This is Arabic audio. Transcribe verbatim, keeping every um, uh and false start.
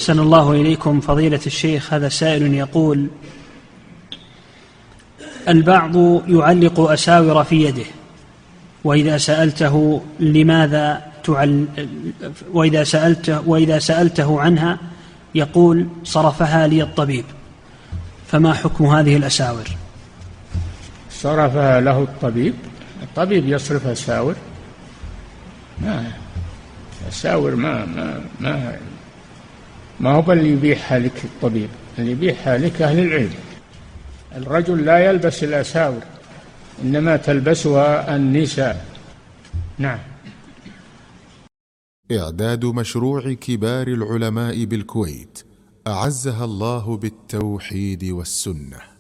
أحسن الله إليكم فضيلة الشيخ. هذا سائل يقول: البعض يعلق أساور في يده، وإذا سألته لماذا تعل... وإذا سألته وإذا سألته عنها يقول: صرفها لي الطبيب، فما حكم هذه الأساور؟ صرفها له الطبيب؟ الطبيب يصرف أساور؟ ما أساور ما ما ما ما هو اللي يبيعها لك الطبيب، اللي يبيعها لك أهل العلم. الرجل لا يلبس الأساور، إنما تلبسها النساء. نعم. إعداد مشروع كبار العلماء بالكويت أعزها الله بالتوحيد والسنة.